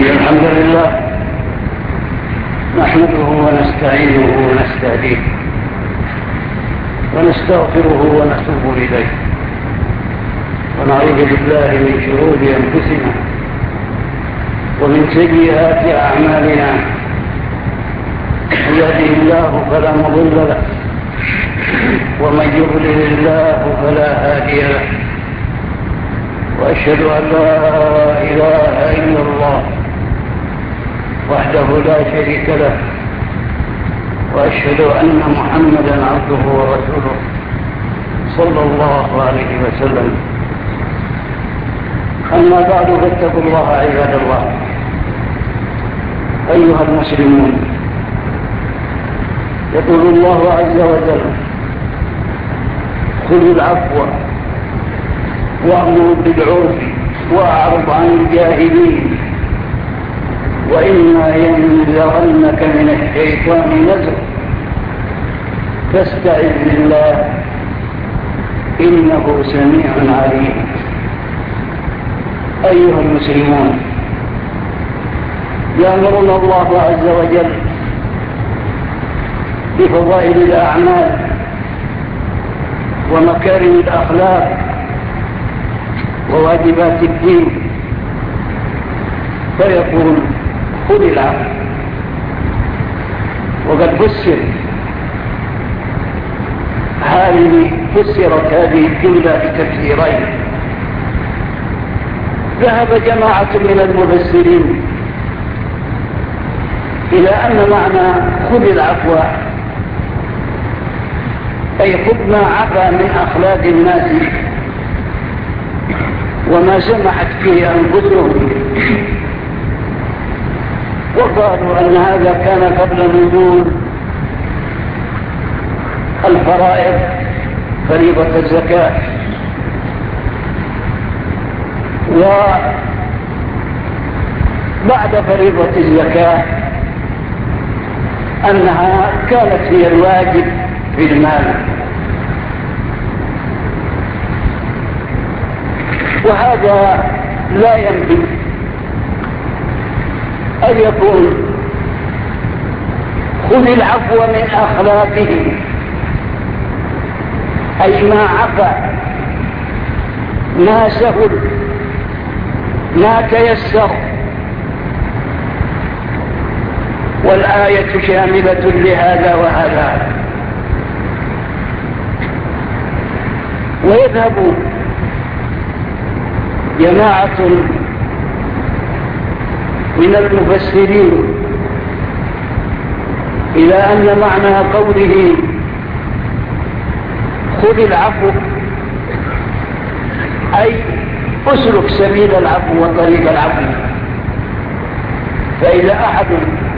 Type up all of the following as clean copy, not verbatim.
الحمد لله نحمده ونستعينه ونستهديه ونستغفره ونتوب إليه ونعوذ بالله من شرور أنفسنا ومن سيئات أعمالنا. من يهده الله فلا مضل له ومن يضلل الله فلا هادي له، وأشهد أن لا إله إلا الله وحده لا شريك له، وأشهد أن محمدا عبده ورسوله صلى الله عليه وسلم. أما بعد فاتقوا الله عباد الله أيها المسلمون. يقول الله عز وجل: خذوا العفو وأمر بالعرف وأعرض عن الجاهلين وإما ينزغنك من الشيطان نزغ فاستعذ بالله إنه سميع عليم. أيها المسلمون، يأمرنا الله عز وجل بفضائل الأعمال ومكارم الأخلاق وواجبات الدين، فيقول: خذ العفو. وقد فسرت هذه الجملة بتفسيرين. ذهب جماعة من المفسرين إلى أن معنى خذ العفو أي خذ ما عفا من أخلاق الناس وما سمحت فيه أنفسهم، وقالوا أن هذا كان قبل نزول الفرائض، فريضة الزكاة، وبعد فريضة الزكاة أنها كانت هي الواجب في المال. وهذا لا ينبغي أن يكون خذ العفو من أخلاقه، أي ما عفا، ما سهل، ما تيسر. والآية شاملة لهذا وهذا. ويذهب جماعة من المفسرين إلى أن معنى قوله خذ العفو أي أسلك سبيل العفو وطريق العفو. فإذا أحد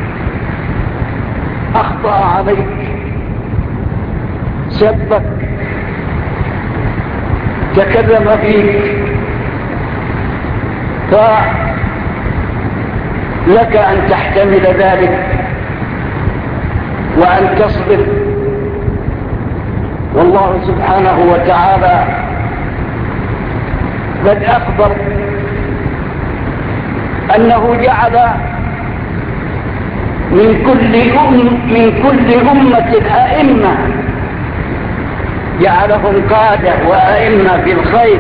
أخطأ عليك، سبك، تكلم فيك، فلك أن تحتمل ذلك وأن تصبر. والله سبحانه وتعالى قد أخبر أنه جعل من كل أمة أئمة، جعلهم قادة وأئمة في الخير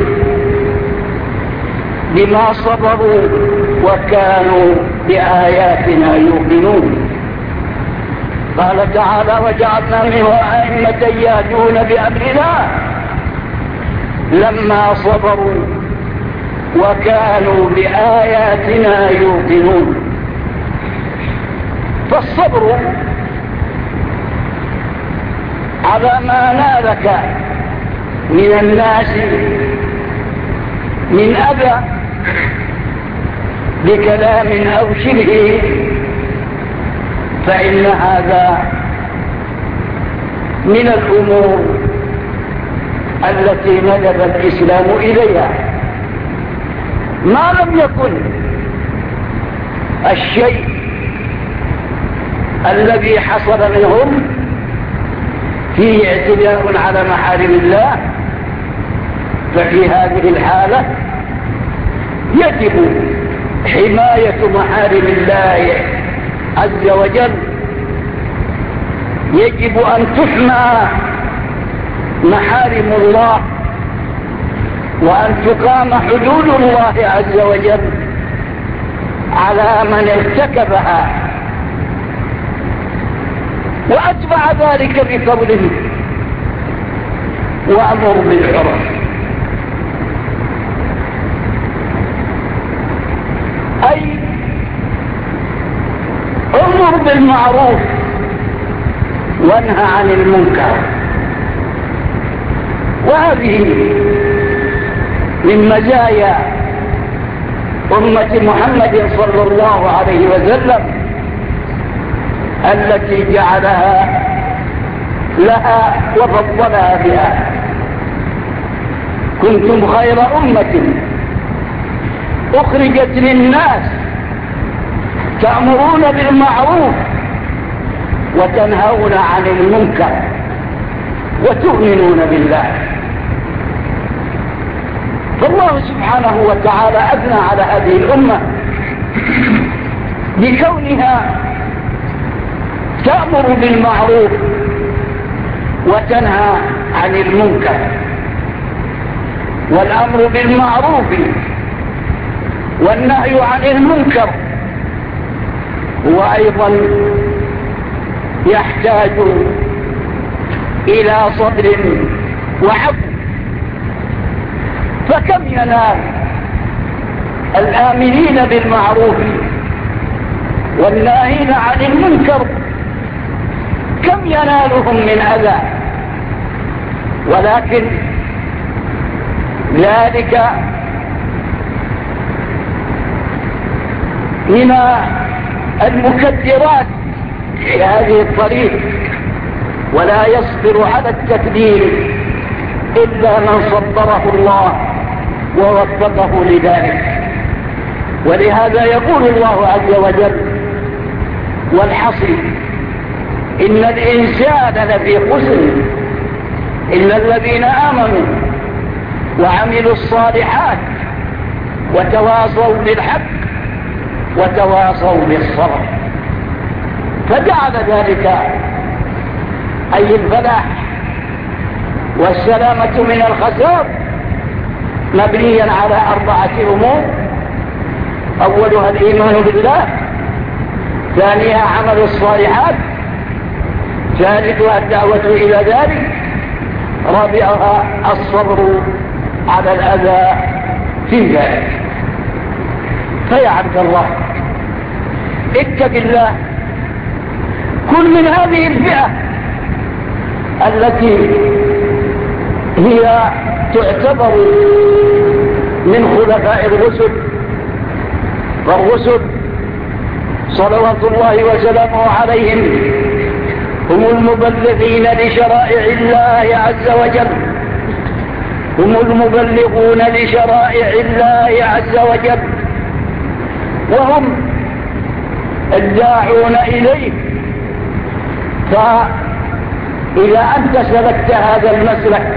بما صبروا وكانوا بآياتنا يوقنون. قال تعالى: وجعلنا منهم أئمة يهدون بأمرنا لما صبروا وكانوا بآياتنا يوقنون. فالصبر على ما نالك من الناس من أذى بكلام أو شبهه، فإن هذا من الأمور التي ندب الإسلام إليها، ما لم يكن الشيء الذي حصل منهم فيه اعتداء على محارم الله، ففي هذه الحالة يجب حماية محارم الله عز وجل، يجب أن تحمى محارم الله وأن تقام حدود الله عز وجل على من ارتكبها. وأتبع ذلك بقوله وأمر بالعرف، أي أمر بالمعروف وانهى عن المنكر. وهذه من مزايا أمة محمد صلى الله عليه وسلم التي جعلها لها وفضلها بها. كنتم خير أمة أخرجت للناس تأمرون بالمعروف وتنهون عن المنكر وتؤمنون بالله. فالله سبحانه وتعالى أثنى على هذه الأمة بكونها تأمر بالمعروف وتنهى عن المنكر. والأمر بالمعروف والنهي عن المنكر هو أيضا يحتاج إلى صبر وعفو. فكم ينال الآمرين بالمعروف والناهين عن المنكر، كم ينالهم من أذى، ولكن ذلك من المكدرات في هذه الطريق، ولا يصبر على التكبير إلا من صبره الله ووفقه لذلك. ولهذا يقول الله عز وجل والحصر إن الإنسان لفي خسر إلا الذين آمنوا وعملوا الصالحات وتواصوا بالحق وتواصوا بالصبر. فجعل ذلك أي الفلاح والسلامة من الخسار مبنيا على 4 أمور: أولها الإيمان بالله، ثانيها عمل الصالحات، ثالثها الدعوة إلى ذلك، رابعها الصبر على الأذى في ذلك. فيا عبد الله اتق الله، كل من هذه الفئة التي هي تعتبر من خلفاء الرسل، والرسل صلوات الله وسلامه عليهم هم المبلغين لشرائع الله عز وجل، هم المبلغون لشرائع الله عز وجل، وهم الداعون إليه. فإذا أنت سلكت هذا المسلك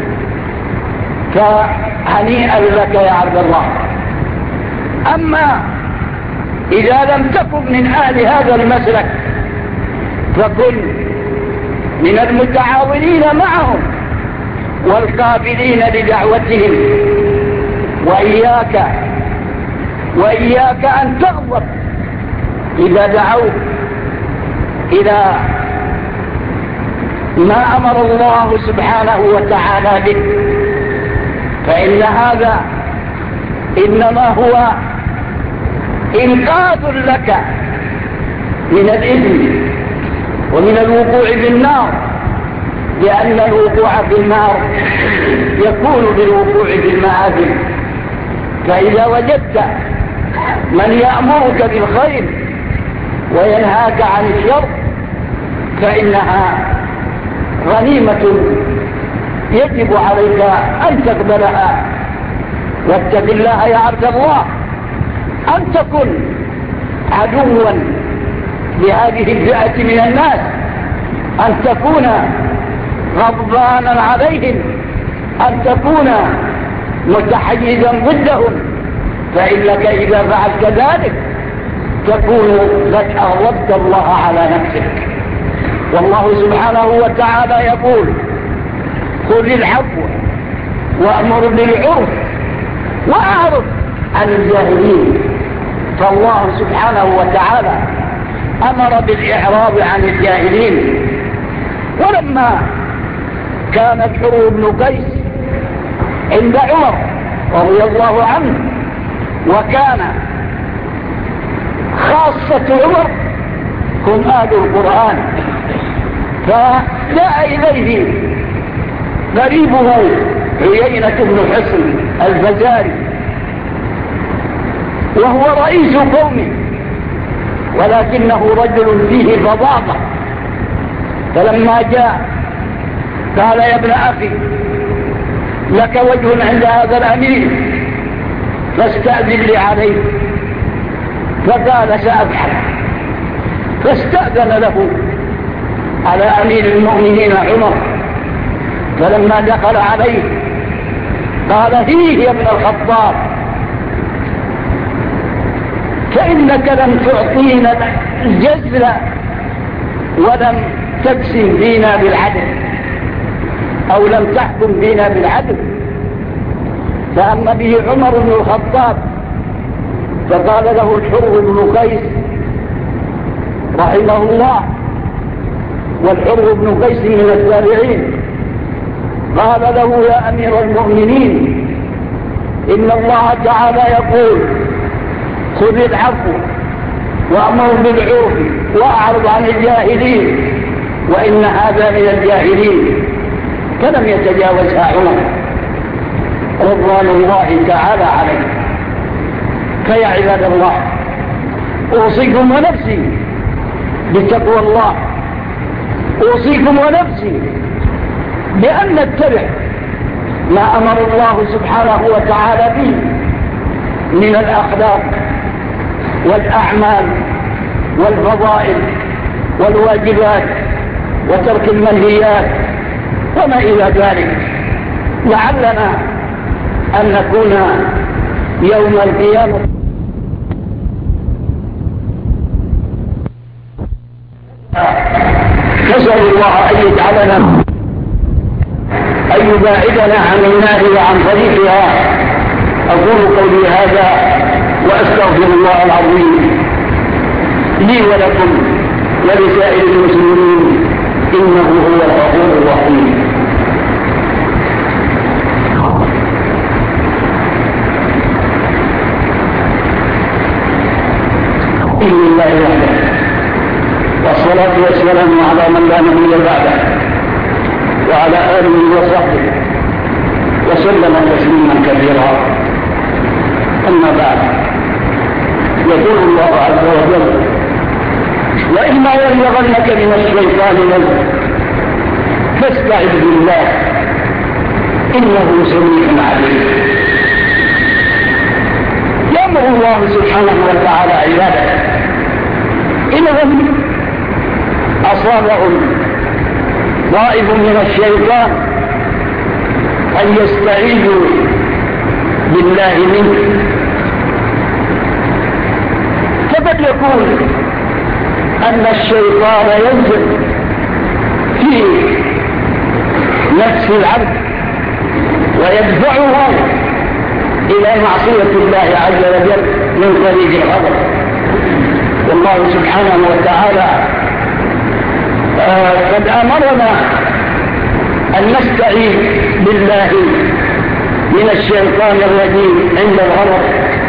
فهنيئا لك يا عبد الله. أما إذا لم تكن من أهل هذا المسلك فكن من المتعاونين معهم والقابلين لدعوتهم. وإياك أن تغضب إذا دعوت إلى ما أمر الله سبحانه وتعالى به، فإن هذا إنما هو إنقاذ لك من الإثم ومن الوقوع في النار، لأن الوقوع في النار يكون بالوقوع في المآثم. فإذا وجدت من يأمرك بالخير وينهاك عن الشر فإنها غنيمة يجب عليك أن تقبلها. واتق الله يا عبد الله، أن تكن عدوا لهذه الفئة من الناس، أن تكون غضبانا عليهم، أن تكون متحيزا ضدهم، فإنك إذا فعلت ذلك تكون قد أغضبت الله على نفسك. والله سبحانه وتعالى يقول خذ العفو وأمر بالعرف وأعرض عن الجاهلين. فالله سبحانه وتعالى أمر بالإعراض عن الجاهلين. ولما كان الحر بن قيس عند عمر رضي الله عنه وكان خاصة عمر هم أهل القرآن، فجاء إليه قريبه عيينة بن حصن الفزاري وهو رئيس قومه ولكنه رجل فيه فظاظة. فلما جاء قال يا ابن أخي لك وجه عند هذا الأمير فاستأذن لي عليه. فقال سأفعل. فاستأذن له على أمير المؤمنين عمر. فلما دخل عليه قال هيه يا ابن الخطاب فإنك لم تعطينا الجزل ولم تقسم بينا بالعدل أو لم تحكم بينا بالعدل. فأما به عمر بن الخطاب فقال له الحر بن قيس رحمه الله، والحر بن قيس من التابعين، قال له يا أمير المؤمنين إن الله تعالى يقول خذ العفو وأمر بالعرف وأعرض عن الجاهلين وإن هذا من الجاهلين. فلم يتجاوزها عمر رضوان الله تعالى عليه. فيا عباد الله أوصيكم ونفسي بتقوى الله، أوصيكم ونفسي بأن نتبع ما أمر الله سبحانه وتعالى به من الأخلاق والأعمال والفضائل والواجبات وترك المنهيات وما إلى ذلك، لعلنا أن نكون يوم القيامة نسأل الله أن يجعلنا أن يباعدنا عن النار وعن طريقها. أقول قولي هذا وأستغفر الله العظيم لي ولكم ولسائر المسلمين إنه هو الغفور الرحيم. بسم الله وحده والصلاة والسلام على من لا نبي بعده وعلى آله وصحبه وسلم تسليما كثيرا. أما بعد، يقول الله عز وجل وإما يبلغنك من الشيطان نزغ فاستعذ بالله إنه سميع عليم. يأمر الله سبحانه وتعالى عباده إنهم أصابهم ضائف من الشيطان أن يستعيذوا بالله منه. فقد يكون أن الشيطان ينزل في نفس العبد ويدفعه إلى معصية الله عز وجل من طريق الغضب. والله سبحانه وتعالى قد أمرنا أن نستعيذ بالله من الشيطان الرجيم عند الغضب.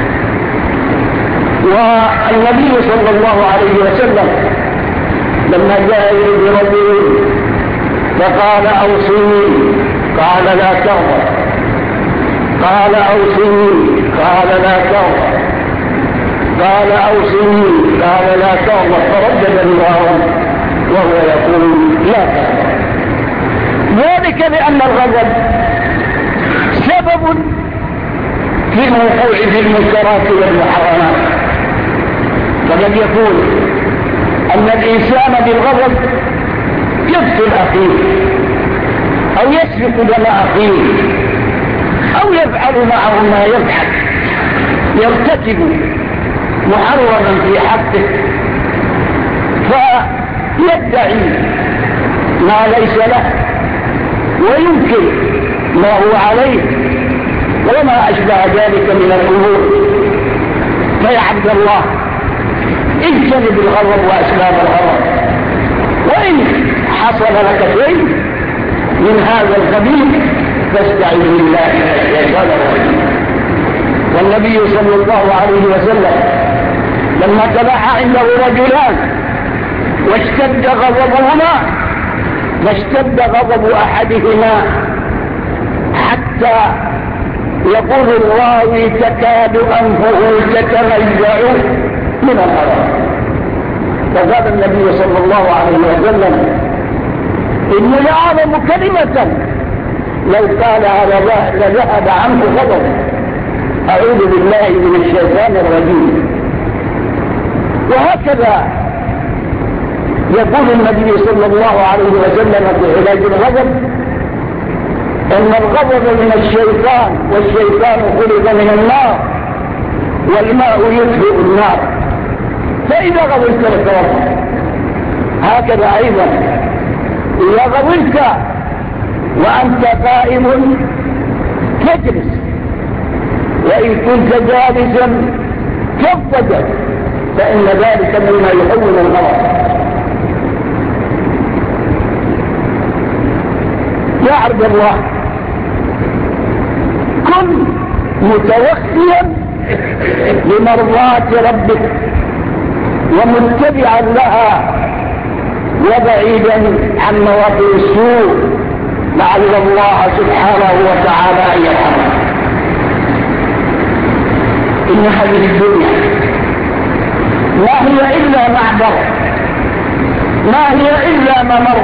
والنبي صلى الله عليه وسلم لما جاء إليه رجل فقال أوصني قال لا تغضب، قال أوصني قال لا تغضب، قال أوصني قال لا تغضب، فردد الله وهو يقول لا تغضب. ذلك لأن الغضب سبب في الوقوع في المنكرات والمحرمات. فقد يكون أن الإنسان بالغضب يقتل أخيه أو يسفك دم أخيه أو يفعل معه ما يفعل يرتكب محرما في حقه فيدعي ما ليس له وينكر ما هو عليه وما أشبه ذلك من الأمور. فيا عبد الله اجتنب الغضب وأسباب الغضب، وإن حصل لك شيء من هذا القبيل فاستعذ بالله من الشيطان الرجيم. والنبي صلى الله عليه وسلم لما تباحى عنده رجلان واشتد غضبهما واشتد غضب أحدهما حتى يقول الراوي تكاد أنفه تتميع من الغضب، فقال النبي صلى الله عليه وسلم إن لأعظم كلمة لو قالها لذهب عنه غضب. أعوذ بالله من الشيطان الرجيم. وهكذا يقول النبي صلى الله عليه وسلم في علاج الغضب إن الغضب من الشيطان والشيطان خلق من النار والماء يطفئ النار، فإذا غضبت فتوضأ. هكذا أيضا إذا غضبت وأنت قائم تجلس، وإن كنت جالسا تضطجع، فإن ذلك مما يحول الغضب. يا عبد الله كن متوخيا لمرضاة ربك ومتبعا لها وبعيدا عن مواطن السوء لعل الله سبحانه وتعالى أن يرحمه. إن هذه الدنيا ما هي إلا معبر، ما هي إلا ممر.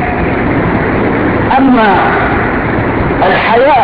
أما الحياة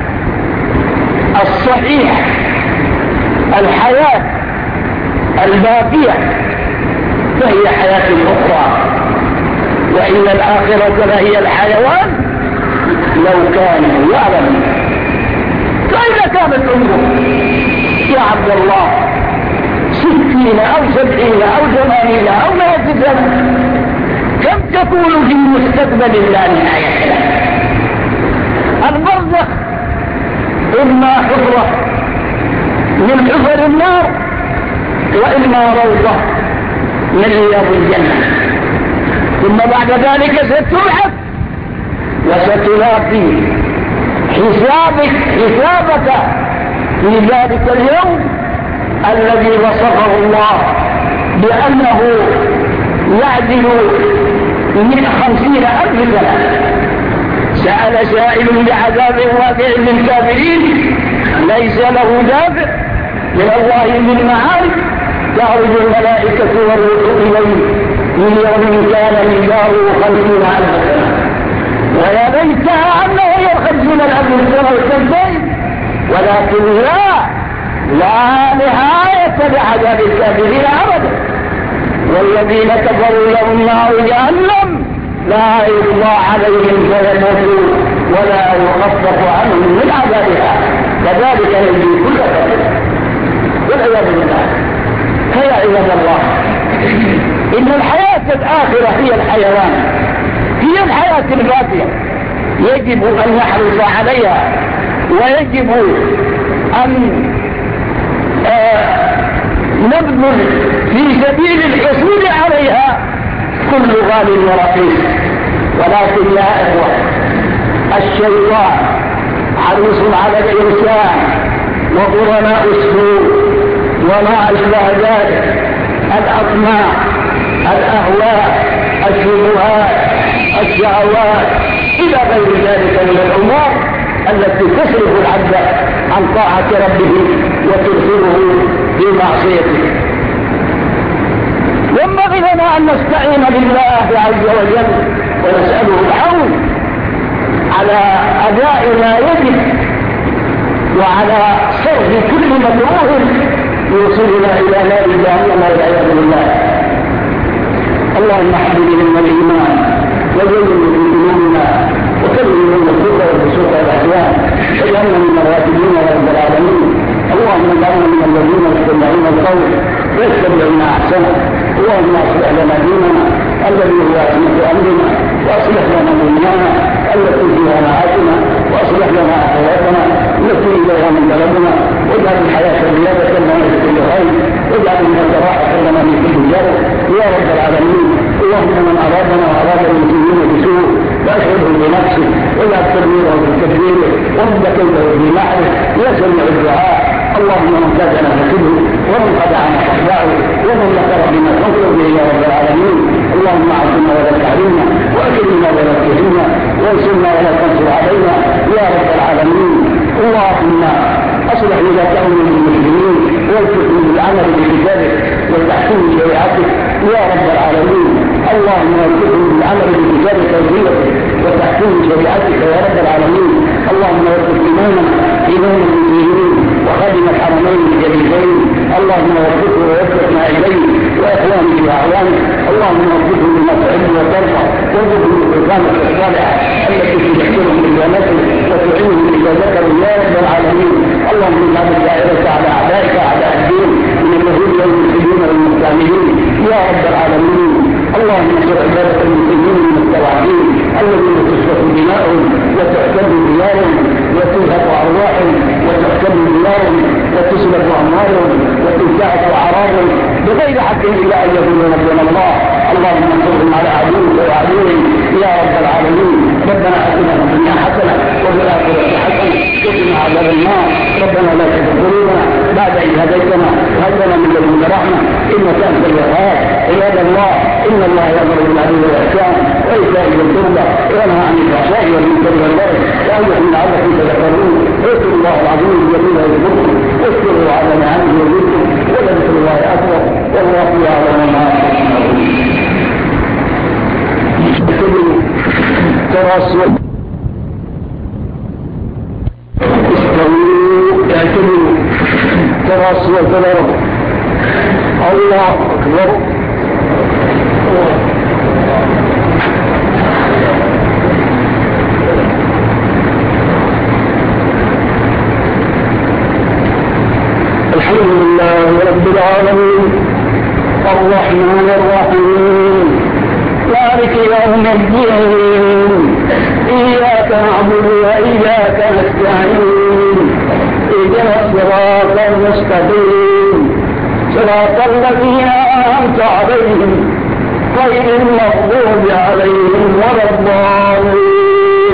الصحيحة، الحياة الباقية، فهي حياة أخرى، وإن الآخرة لهي الحيوان لو كانوا يعلمون. فإذا كانت عمره يا عبد الله 60 أو 70 أو 80 أو 100 سنة، كم تكون في مستقبل لا نهاية له؟ البرزخ إما حفرة من حفر النار وإما روضة من رياض الجنة، ثم بعد ذلك ستبعث وستلاقي حسابك حسابك في ذلك اليوم الذي وصفه الله بأنه يعدل من 50,000 سنة. سأل سائل بعذاب واقع للكافرين ليس له دافع من الله من معارف، تعرج الملائكة والروح إليه من يوم كان مقداره 50,000 سنة، ويا ليتها أنه هي 50,000 سنة وتنتهي، ولكن لا نهاية لعذاب الكافرين أبدا. والذين كفروا لهم نار جهنم لا يقضى عليهم فيموتوا ولا يخفف عنهم من عذابها، كذلك نجزي كل كافر والعياذ بالله. فيا عباد الله إن الحياة الآخرة هي الحيوان، هي الحياة الباقية، يجب أن نحرص عليها، ويجب أن نبذل في سبيل الحصول عليها كل غال ورخيص. ولكن يا إخوة الشيطان حريص على الإنسان وقرناء السوء وما أشبه ذلك، الأطماع، الأهواء، الشبهات، الشهوات إلى غير ذلك من الأمور التي تصرف العبد عن طاعة ربه وترسله في معصيته. ينبغي لنا أن نستعين بالله عز وجل ونسأله العون على أداء ما يجب وعلى صرف كل مكروه يوصلنا إلى نار جهنم والعياذ بالله. اللهم حببنا الإيمان وزينه في قلوبنا وكلمنا الكفر والفسوق والعصيان واجعلنا من الراشدين يا رب العالمين. اللهم اجعلنا من القول ويتبعون احسنه. اللهم اصلح لنا ديننا الذي هو عصمة امرنا، واصلح لنا دنيانا التي فيها معاشنا، واصلح لنا اخرتنا التي اليها منقلبنا، واجعل الحياه زياده لنا في كل خير، واجعل الموت راحه لنا من كل شر يا رب العالمين. اللهم من ارادنا واراد المسلمين بسوء فاشغله بنفسه واجعل تدميره بتدبيره ورد كيده في نحره يا سميع الدعاء. اللهم من كادنا فكله ومن خدعنا فاخدعه ومن مكر بنا فانصر به يا رب العالمين. اللهم اعطنا ولا تعلمنا واكرمنا ولا تهنا وانصرنا ولا تنصر علينا يا رب العالمين. اللهم اصلح ولاة امر المسلمين ووفقهم بالعمل بكتابك وتحكيم شريعتك يا رب العالمين. اللهم وفقهم بالعمل بكتابك وتحكيم شريعتك يا رب العالمين. اللهم وفق امام المسلمين وخادم الحرمين الجليلين، اللهم وفقه ووفقنا اليه واخوانه واعوانه. اللهم وفقه بما تحب وترضى، وارزقهم بالإقامة الصالحة التي تذكرهم بجنته وتعينهم اذا ذكروا يا رب العالمين. اللهم اجعل الدائرة على اعدائك اعداء الدين من اليهود والمسلمين والمستعمرين يا رب العالمين. اللهم انصر عبادة المسلمين المستضعفين الذين تسفك دماؤهم وتعتد ديارهم وتنهك ارواحهم وتحكم ديارهم وتسلب اموالهم وتنتهك اعراضهم بغير حق الا ان يكونوا ربنا الله. اللهم انصرهم على عدوك وعدوهم يا رب العالمين. ربنا اتنا في الدنيا حسنه وفي الاخره حسنه وقنا عذاب النار. ربنا لا تزغ قلوبنا بعد اذ هديتنا وهب لنا من لدنك رحمه انك انت الوهاب. عباد الله ان الله يامر بالعدل والاحسان وايتاء ذي القربى وينهى عن الفحشاء والمنكر والبغي يعظكم لعلكم تذكرون. اذكروا الله العظيم الجليل يذكركم واذكروا على نعمه يزدكم ولذكر الله اكبر والله يعلم ما تصنعون. تراصوا استووا اعتدلوا تراصوا وتضربوا. الله اكبر. الحمد لله رب العالمين الرحمن الرحيم مالك يوم الدين إياك نعبد وإياك نستعين اهدنا الصراط المستقيم صراط الذين أنعمت عليهم غير المغضوب عليهم ولا الضالين.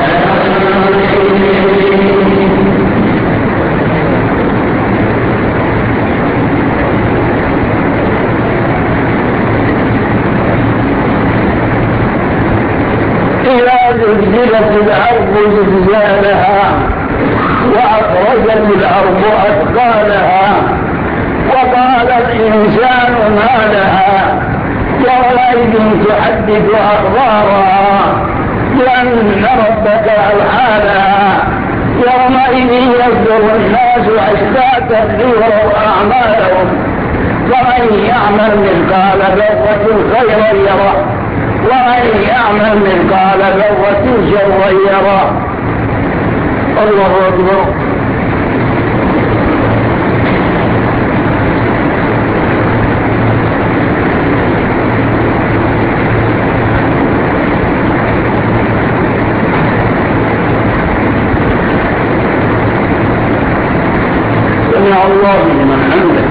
إذا زلزلت الأرض زلزالها وأخرجت الأرض أثقالها وقال الإنسان ما لها يومئذ تحدث أخبارها لأن ربك أوحى لها يومئذ يصدر الناس أشتاتا ليروا أعمالهم فمن يعمل مثقال ذرة خيرا يره ومن يعمل مثقال ذرة شرا يره. الله أكبر. سمع الله لمن حمده.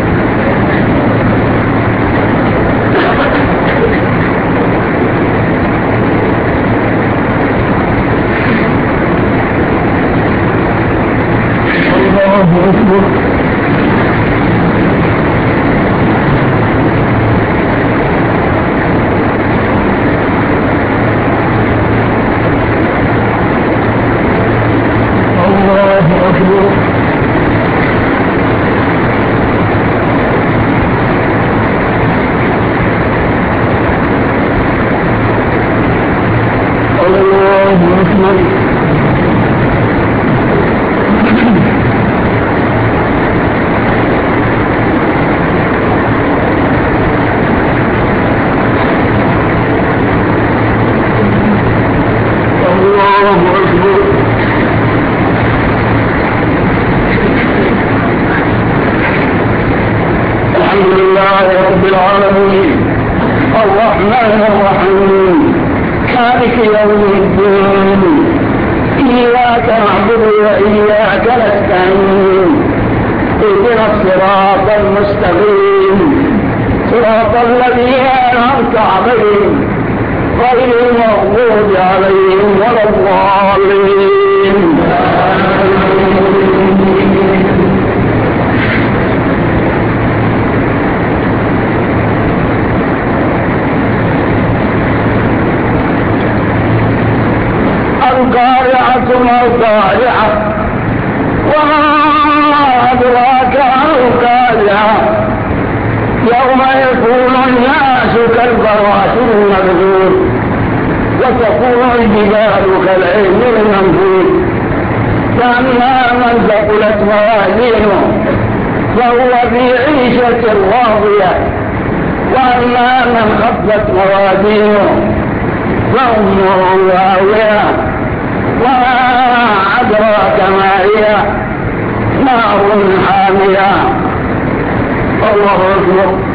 رب العالمين الرحمن الرحيم مالك يوم الدين إياك نعبد وإياك نستعين اهدنا الصراط المستقيم صراط الذين أنعمت عليهم غير المغضوب عليهم ولا الضالين. القارعة ما القارعة وما أدراك ما القارعة يوم يكون الناس كالفراش المبثوث وتكون الجبال كالعهن المنفوش فأما من ثقلت موازينه فهو في عيشة راضية وأما من خفت موازينه فأمه هاوية وما أدراك ما هي نار حامية. الله أكبر.